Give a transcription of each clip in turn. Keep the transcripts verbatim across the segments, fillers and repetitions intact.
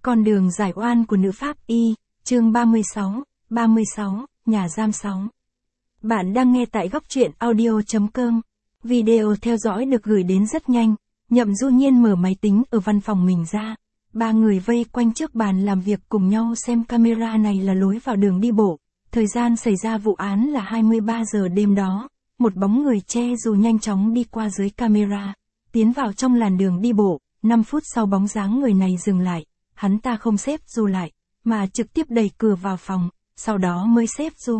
Con đường giải oan của nữ pháp y, chương ba mươi sáu, ba mươi sáu, nhà giam sáu. Bạn đang nghe tại góc truyện audio chấm com. Video theo dõi được gửi đến rất nhanh. Nhậm Du Nhiên mở máy tính ở văn phòng mình ra. Ba người vây quanh trước bàn làm việc cùng nhau xem camera này là lối vào đường đi bộ. Thời gian xảy ra vụ án là hai mươi ba giờ đêm đó. Một bóng người che dù nhanh chóng đi qua dưới camera, tiến vào trong làn đường đi bộ. năm phút sau bóng dáng người này dừng lại. Hắn ta không xếp dù lại, mà trực tiếp đẩy cửa vào phòng, sau đó mới xếp dù.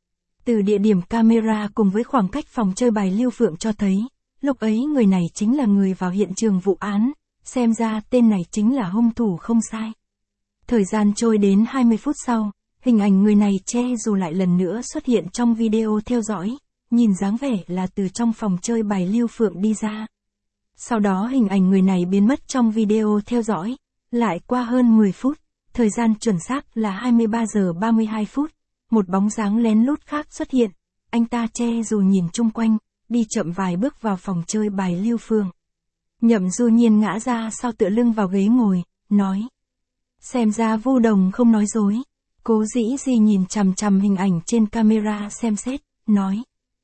Từ địa điểm camera cùng với khoảng cách phòng chơi bài Lưu Phượng cho thấy, lúc ấy người này chính là người vào hiện trường vụ án, xem ra tên này chính là hung thủ không sai. Thời gian trôi đến hai mươi phút sau, hình ảnh người này che dù lại lần nữa xuất hiện trong video theo dõi, nhìn dáng vẻ là từ trong phòng chơi bài Lưu Phượng đi ra. Sau đó hình ảnh người này biến mất trong video theo dõi. Lại qua hơn mười phút, thời gian chuẩn xác là hai mươi ba giờ ba mươi hai phút, một bóng dáng lén lút khác xuất hiện, anh ta che dù nhìn chung quanh, đi chậm vài bước vào phòng chơi bài Lưu Phượng. Nhậm Du Nhiên ngã ra sau tựa lưng vào ghế ngồi, nói. Xem ra Vu Đồng không nói dối. Cố Dĩ Di nhìn chằm chằm hình ảnh trên camera xem xét, nói.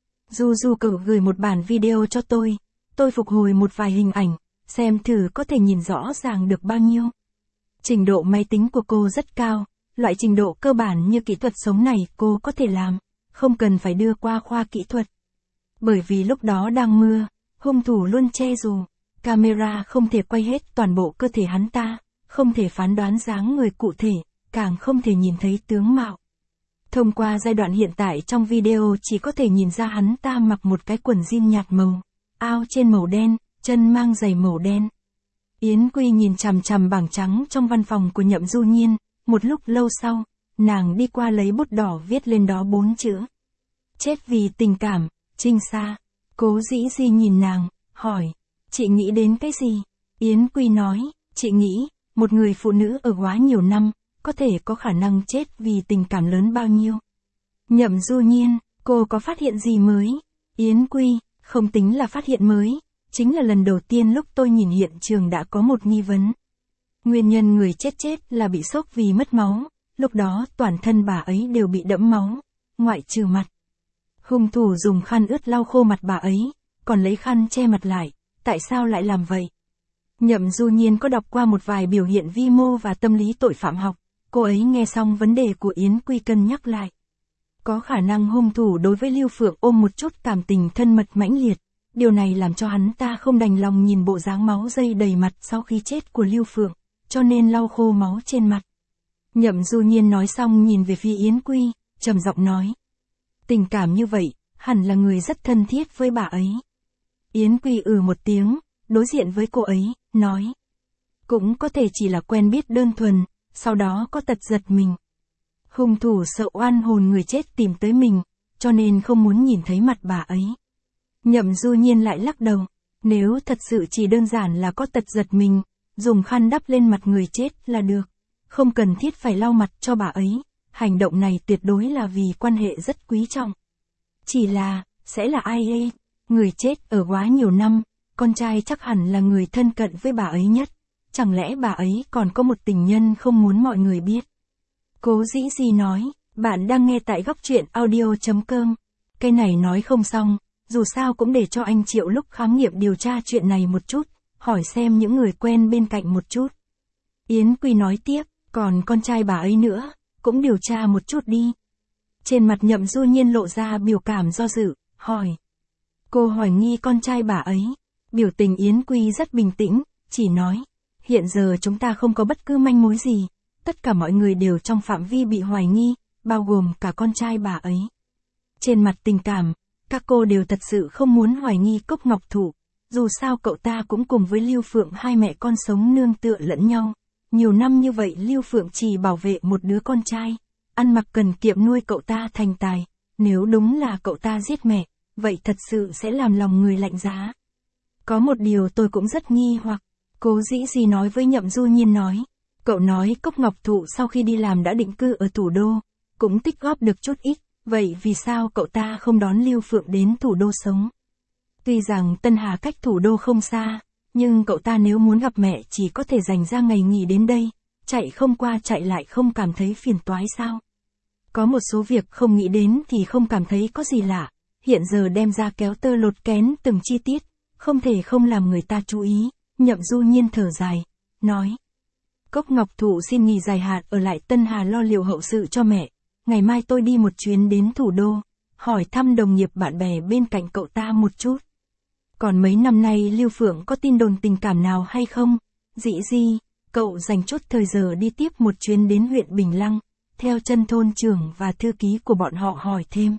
Du Du cậu gửi một bản video cho tôi, tôi phục hồi một vài hình ảnh, xem thử có thể nhìn rõ ràng được bao nhiêu. Trình độ máy tính của cô rất cao, loại trình độ cơ bản như kỹ thuật sống này cô có thể làm, không cần phải đưa qua khoa kỹ thuật. Bởi vì lúc đó đang mưa, hung thủ luôn che dù, camera không thể quay hết toàn bộ cơ thể hắn ta, không thể phán đoán dáng người cụ thể, càng không thể nhìn thấy tướng mạo. Thông qua giai đoạn hiện tại trong video chỉ có thể nhìn ra hắn ta mặc một cái quần jean nhạt màu, áo trên màu đen, chân mang giày màu đen. Yến Quy nhìn chằm chằm bảng trắng trong văn phòng của Nhậm Du Nhiên, một lúc lâu sau, nàng đi qua lấy bút đỏ viết lên đó bốn chữ. Chết vì tình cảm, Trinh Sa. Cố Dĩ Di nhìn nàng, hỏi, chị nghĩ đến cái gì? Yến Quy nói, chị nghĩ, một người phụ nữ ở quá nhiều năm, có thể có khả năng chết vì tình cảm lớn bao nhiêu? Nhậm Du Nhiên, cô có phát hiện gì mới? Yến Quy, không tính là phát hiện mới. Chính là lần đầu tiên lúc tôi nhìn hiện trường đã có một nghi vấn. Nguyên nhân người chết chết là bị sốc vì mất máu, lúc đó toàn thân bà ấy đều bị đẫm máu, ngoại trừ mặt. Hung thủ dùng khăn ướt lau khô mặt bà ấy, còn lấy khăn che mặt lại, tại sao lại làm vậy? Nhậm Du Nhiên có đọc qua một vài biểu hiện vi mô và tâm lý tội phạm học, cô ấy nghe xong vấn đề của Yến Quy cân nhắc lại. Có khả năng hung thủ đối với Lưu Phượng ôm một chút cảm tình thân mật mãnh liệt. Điều này làm cho hắn ta không đành lòng nhìn bộ dáng máu dây đầy mặt sau khi chết của Lưu Phượng, cho nên lau khô máu trên mặt. Nhậm Du Nhiên nói xong nhìn về phía Yến Quy, trầm giọng nói. Tình cảm như vậy, hẳn là người rất thân thiết với bà ấy. Yến Quy ừ một tiếng, đối diện với cô ấy, nói. Cũng có thể chỉ là quen biết đơn thuần, sau đó có tật giật mình. Hung thủ sợ oan hồn người chết tìm tới mình, cho nên không muốn nhìn thấy mặt bà ấy. Nhậm Du Nhiên lại lắc đầu, nếu thật sự chỉ đơn giản là có tật giật mình, dùng khăn đắp lên mặt người chết là được, không cần thiết phải lau mặt cho bà ấy, hành động này tuyệt đối là vì quan hệ rất quý trọng. Chỉ là, sẽ là ai ê, người chết ở quá nhiều năm, con trai chắc hẳn là người thân cận với bà ấy nhất, chẳng lẽ bà ấy còn có một tình nhân không muốn mọi người biết. Cố Dĩ Di nói, bạn đang nghe tại góc truyện audio chấm com, cái này nói không xong. Dù sao cũng để cho anh Triệu lúc khám nghiệm điều tra chuyện này một chút, hỏi xem những người quen bên cạnh một chút. Yến Quy nói tiếp, còn con trai bà ấy nữa, cũng điều tra một chút đi. Trên mặt Nhậm Du Nhiên lộ ra biểu cảm do dự, hỏi. Cô hoài nghi con trai bà ấy. Biểu tình Yến Quy rất bình tĩnh, chỉ nói. Hiện giờ chúng ta không có bất cứ manh mối gì, tất cả mọi người đều trong phạm vi bị hoài nghi, bao gồm cả con trai bà ấy. Trên mặt tình cảm, các cô đều thật sự không muốn hoài nghi Cốc Ngọc Thụ, dù sao cậu ta cũng cùng với Lưu Phượng hai mẹ con sống nương tựa lẫn nhau. Nhiều năm như vậy Lưu Phượng chỉ bảo vệ một đứa con trai, ăn mặc cần kiệm nuôi cậu ta thành tài, nếu đúng là cậu ta giết mẹ, vậy thật sự sẽ làm lòng người lạnh giá. Có một điều tôi cũng rất nghi hoặc, Cố Dĩ Di nói với Nhậm Du Nhiên nói, cậu nói Cốc Ngọc Thụ sau khi đi làm đã định cư ở thủ đô, cũng tích góp được chút ít. Vậy vì sao cậu ta không đón Lưu Phượng đến thủ đô sống? Tuy rằng Tân Hà cách thủ đô không xa, nhưng cậu ta nếu muốn gặp mẹ chỉ có thể dành ra ngày nghỉ đến đây, chạy không qua chạy lại không cảm thấy phiền toái sao? Có một số việc không nghĩ đến thì không cảm thấy có gì lạ, hiện giờ đem ra kéo tơ lột kén từng chi tiết, không thể không làm người ta chú ý, Nhậm Du Nhiên thở dài, nói. Cốc Ngọc Thụ xin nghỉ dài hạn ở lại Tân Hà lo liệu hậu sự cho mẹ, ngày mai tôi đi một chuyến đến thủ đô, hỏi thăm đồng nghiệp bạn bè bên cạnh cậu ta một chút. Còn mấy năm nay Lưu Phượng có tin đồn tình cảm nào hay không? Dĩ Di, cậu dành chút thời giờ đi tiếp một chuyến đến huyện Bình Lăng, theo chân thôn trưởng và thư ký của bọn họ hỏi thêm.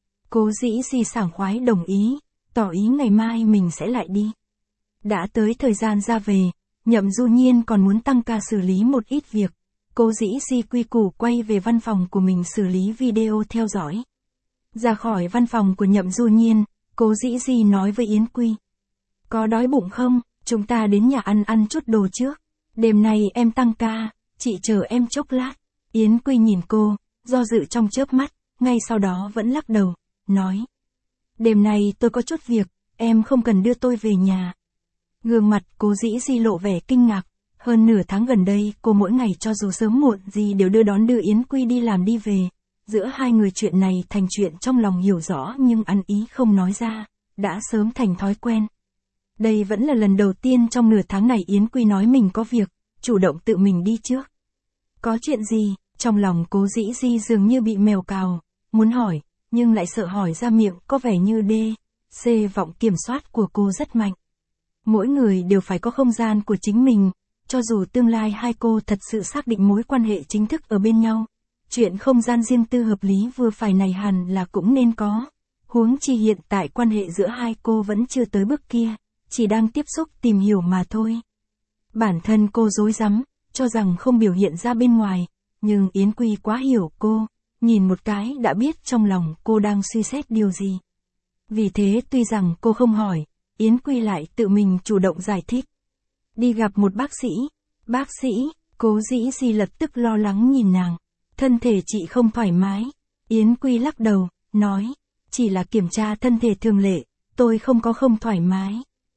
Cố Dĩ Di sảng khoái đồng ý, tỏ ý ngày mai mình sẽ lại đi. Đã tới thời gian ra về, Nhậm Du Nhiên còn muốn tăng ca xử lý một ít việc. Cố Dĩ Di quy củ quay về văn phòng của mình xử lý video theo dõi. Ra khỏi văn phòng của Nhậm Du Nhiên, Cố Dĩ Di nói với Yến Quy. Có đói bụng không? Chúng ta đến nhà ăn ăn chút đồ trước. Đêm nay em tăng ca, chị chờ em chốc lát. Yến Quy nhìn cô, do dự trong chớp mắt, ngay sau đó vẫn lắc đầu, nói. Đêm nay tôi có chút việc, em không cần đưa tôi về nhà. Gương mặt Cố Dĩ Di lộ vẻ kinh ngạc. Hơn nửa tháng gần đây, cô mỗi ngày cho dù sớm muộn gì đều đưa đón đưa Yến Quy đi làm đi về. Giữa hai người chuyện này thành chuyện trong lòng hiểu rõ nhưng ăn ý không nói ra, đã sớm thành thói quen. Đây vẫn là lần đầu tiên trong nửa tháng này Yến Quy nói mình có việc, chủ động tự mình đi trước. Có chuyện gì? Trong lòng Cố Dĩ Di dường như bị mèo cào, muốn hỏi, nhưng lại sợ hỏi ra miệng có vẻ như D, C vọng kiểm soát của cô rất mạnh. Mỗi người đều phải có không gian của chính mình, cho dù tương lai hai cô thật sự xác định mối quan hệ chính thức ở bên nhau. Chuyện không gian riêng tư hợp lý vừa phải này hẳn là cũng nên có. Huống chi hiện tại quan hệ giữa hai cô vẫn chưa tới bước kia, chỉ đang tiếp xúc tìm hiểu mà thôi. Bản thân cô rối rắm, cho rằng không biểu hiện ra bên ngoài, nhưng Yến Quy quá hiểu cô, nhìn một cái đã biết trong lòng cô đang suy xét điều gì. Vì thế tuy rằng cô không hỏi, Yến Quy lại tự mình chủ động giải thích. Đi gặp một bác sĩ. Bác sĩ, Cố Dĩ Di lập tức lo lắng nhìn nàng. Thân thể chị không thoải mái. Yến Quy lắc đầu, nói. Chỉ là kiểm tra thân thể thường lệ, tôi không có không thoải mái.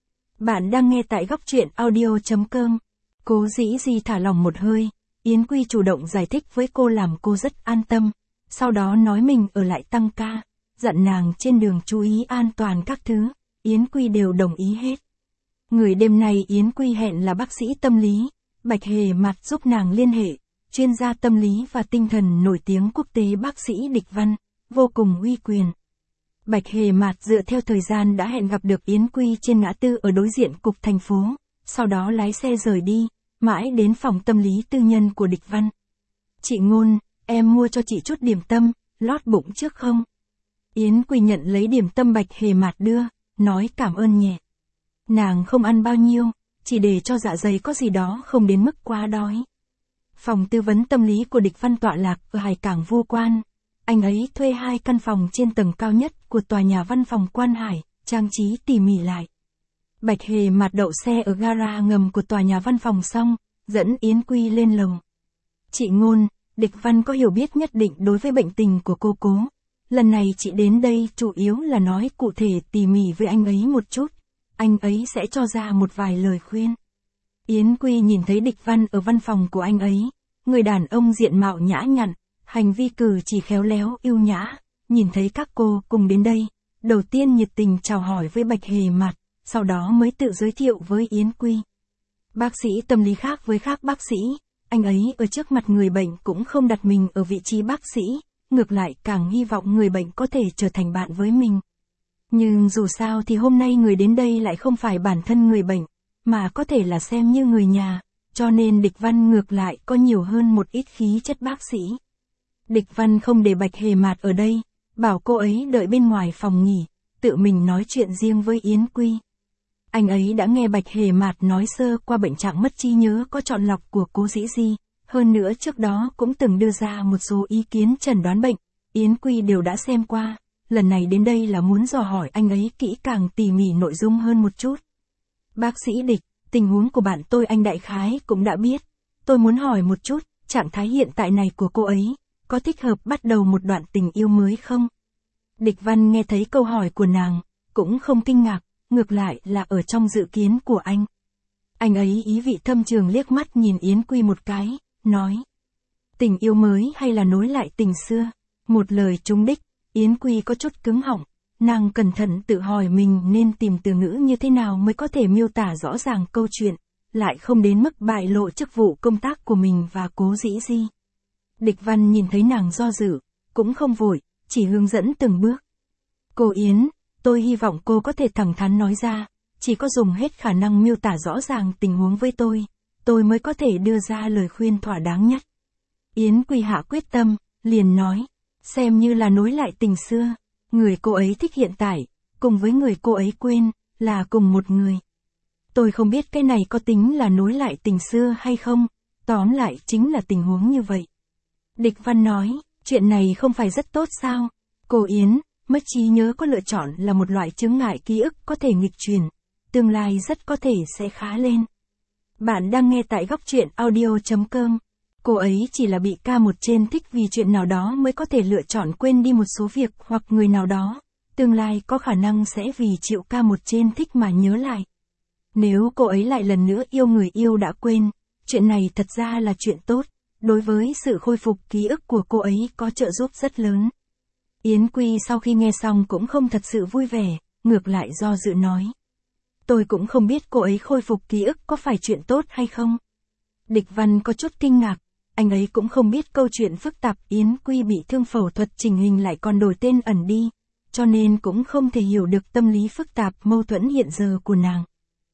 Bạn đang nghe tại góc truyện audio chấm com. Cố Dĩ Di thả lỏng một hơi. Yến Quy chủ động giải thích với cô làm cô rất an tâm. Sau đó nói mình ở lại tăng ca. Dặn nàng trên đường chú ý an toàn các thứ. Yến Quy đều đồng ý hết. Người đêm nay Yến Quy hẹn là bác sĩ tâm lý, Bạch Hề Mạt giúp nàng liên hệ, chuyên gia tâm lý và tinh thần nổi tiếng quốc tế bác sĩ Địch Văn, vô cùng uy quyền. Bạch Hề Mạt dựa theo thời gian đã hẹn gặp được Yến Quy trên ngã tư ở đối diện cục thành phố, sau đó lái xe rời đi, mãi đến phòng tâm lý tư nhân của Địch Văn. Chị Ngôn, em mua cho chị chút điểm tâm, lót bụng trước không? Yến Quy nhận lấy điểm tâm Bạch Hề Mạt đưa, nói cảm ơn nhẹ. Nàng không ăn bao nhiêu, chỉ để cho dạ dày có gì đó không đến mức quá đói. Phòng tư vấn tâm lý của Địch Văn tọa lạc ở Hải Cảng Vu Quan. Anh ấy thuê hai căn phòng trên tầng cao nhất của tòa nhà văn phòng Quan Hải, trang trí tỉ mỉ lại. Bạch Hề Mạt đậu xe ở gara ngầm của tòa nhà văn phòng xong, dẫn Yến Quy lên lầu. Chị Ngôn, Địch Văn có hiểu biết nhất định đối với bệnh tình của cô Cố. Lần này chị đến đây chủ yếu là nói cụ thể tỉ mỉ với anh ấy một chút. Anh ấy sẽ cho ra một vài lời khuyên. Yến Quy nhìn thấy Địch Văn ở văn phòng của anh ấy. Người đàn ông diện mạo nhã nhặn, hành vi cử chỉ khéo léo yêu nhã. Nhìn thấy các cô cùng đến đây, đầu tiên nhiệt tình chào hỏi với Bạch Hề Mạt, sau đó mới tự giới thiệu với Yến Quy. Bác sĩ tâm lý khác với khác bác sĩ, anh ấy ở trước mặt người bệnh cũng không đặt mình ở vị trí bác sĩ, ngược lại càng hy vọng người bệnh có thể trở thành bạn với mình. Nhưng dù sao thì hôm nay người đến đây lại không phải bản thân người bệnh, mà có thể là xem như người nhà, cho nên Địch Văn ngược lại có nhiều hơn một ít khí chất bác sĩ. Địch Văn không để Bạch Hề Mạt ở đây, bảo cô ấy đợi bên ngoài phòng nghỉ, tự mình nói chuyện riêng với Yến Quy. Anh ấy đã nghe Bạch Hề Mạt nói sơ qua bệnh trạng mất trí nhớ có chọn lọc của Cố Dĩ Di, hơn nữa trước đó cũng từng đưa ra một số ý kiến chẩn đoán bệnh, Yến Quy đều đã xem qua. Lần này đến đây là muốn dò hỏi anh ấy kỹ càng tỉ mỉ nội dung hơn một chút. Bác sĩ Địch, tình huống của bạn tôi anh đại khái cũng đã biết. Tôi muốn hỏi một chút, trạng thái hiện tại này của cô ấy, có thích hợp bắt đầu một đoạn tình yêu mới không? Địch Văn nghe thấy câu hỏi của nàng, cũng không kinh ngạc, ngược lại là ở trong dự kiến của anh. Anh ấy ý vị thâm trường liếc mắt nhìn Yến Quy một cái, nói. Tình yêu mới hay là nối lại tình xưa? Một lời trúng đích, Yến Quy có chút cứng họng. Nàng cẩn thận tự hỏi mình nên tìm từ ngữ như thế nào mới có thể miêu tả rõ ràng câu chuyện, lại không đến mức bại lộ chức vụ công tác của mình và Cố Dĩ Di. Địch Văn nhìn thấy nàng do dự, cũng không vội, chỉ hướng dẫn từng bước. Cô Yến, tôi hy vọng cô có thể thẳng thắn nói ra, chỉ có dùng hết khả năng miêu tả rõ ràng tình huống với tôi, tôi mới có thể đưa ra lời khuyên thỏa đáng nhất. Yến Quy hạ quyết tâm, liền nói, xem như là nối lại tình xưa, người cô ấy thích hiện tại, cùng với người cô ấy quên, là cùng một người. Tôi không biết cái này có tính là nối lại tình xưa hay không, tóm lại chính là tình huống như vậy. Địch Văn nói, chuyện này không phải rất tốt sao? Cô Yến, mất trí nhớ có lựa chọn là một loại chứng ngại ký ức có thể nghịch chuyển, tương lai rất có thể sẽ khá lên. Bạn đang nghe tại góc truyện audio chấm com. Cô ấy chỉ là bị ca một trên thích vì chuyện nào đó mới có thể lựa chọn quên đi một số việc hoặc người nào đó, tương lai có khả năng sẽ vì chịu ca một trên thích mà nhớ lại. Nếu cô ấy lại lần nữa yêu người yêu đã quên, chuyện này thật ra là chuyện tốt, đối với sự khôi phục ký ức của cô ấy có trợ giúp rất lớn. Yến Quy sau khi nghe xong cũng không thật sự vui vẻ, ngược lại do dự nói. Tôi cũng không biết cô ấy khôi phục ký ức có phải chuyện tốt hay không. Địch Văn có chút kinh ngạc, anh ấy cũng không biết câu chuyện phức tạp Yến Quy bị thương phẫu thuật chỉnh hình lại còn đổi tên ẩn đi, cho nên cũng không thể hiểu được tâm lý phức tạp mâu thuẫn hiện giờ của nàng.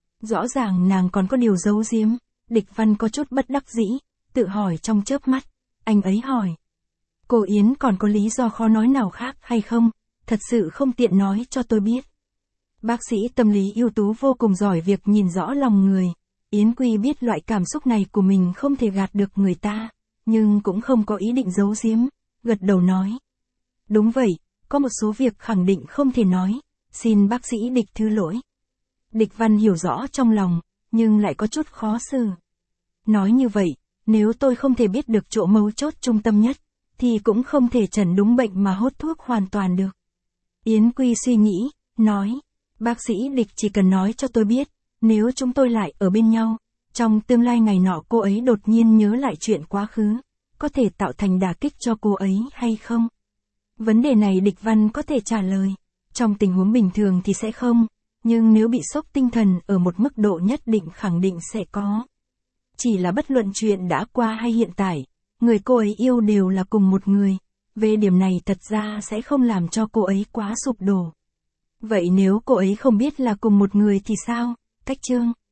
Rõ ràng nàng còn có điều giấu giếm, Địch Văn có chút bất đắc dĩ, tự hỏi trong chớp mắt, anh ấy hỏi. Cô Yến còn có lý do khó nói nào khác hay không, thật sự không tiện nói cho tôi biết. Bác sĩ tâm lý ưu tú vô cùng giỏi việc nhìn rõ lòng người, Yến Quy biết loại cảm xúc này của mình không thể gạt được người ta, nhưng cũng không có ý định giấu giếm, gật đầu nói. Đúng vậy, có một số việc khẳng định không thể nói, xin bác sĩ Địch thứ lỗi. Địch Văn hiểu rõ trong lòng, nhưng lại có chút khó xử. Nói như vậy, nếu tôi không thể biết được chỗ mấu chốt trung tâm nhất, thì cũng không thể chẩn đúng bệnh mà hốt thuốc hoàn toàn được. Yến Quy suy nghĩ, nói, bác sĩ Địch chỉ cần nói cho tôi biết, nếu chúng tôi lại ở bên nhau, trong tương lai ngày nọ cô ấy đột nhiên nhớ lại chuyện quá khứ, có thể tạo thành đả kích cho cô ấy hay không? Vấn đề này Địch Văn có thể trả lời, trong tình huống bình thường thì sẽ không, nhưng nếu bị sốc tinh thần ở một mức độ nhất định khẳng định sẽ có. Chỉ là bất luận chuyện đã qua hay hiện tại, người cô ấy yêu đều là cùng một người, về điểm này thật ra sẽ không làm cho cô ấy quá sụp đổ. Vậy nếu cô ấy không biết là cùng một người thì sao? Cách chương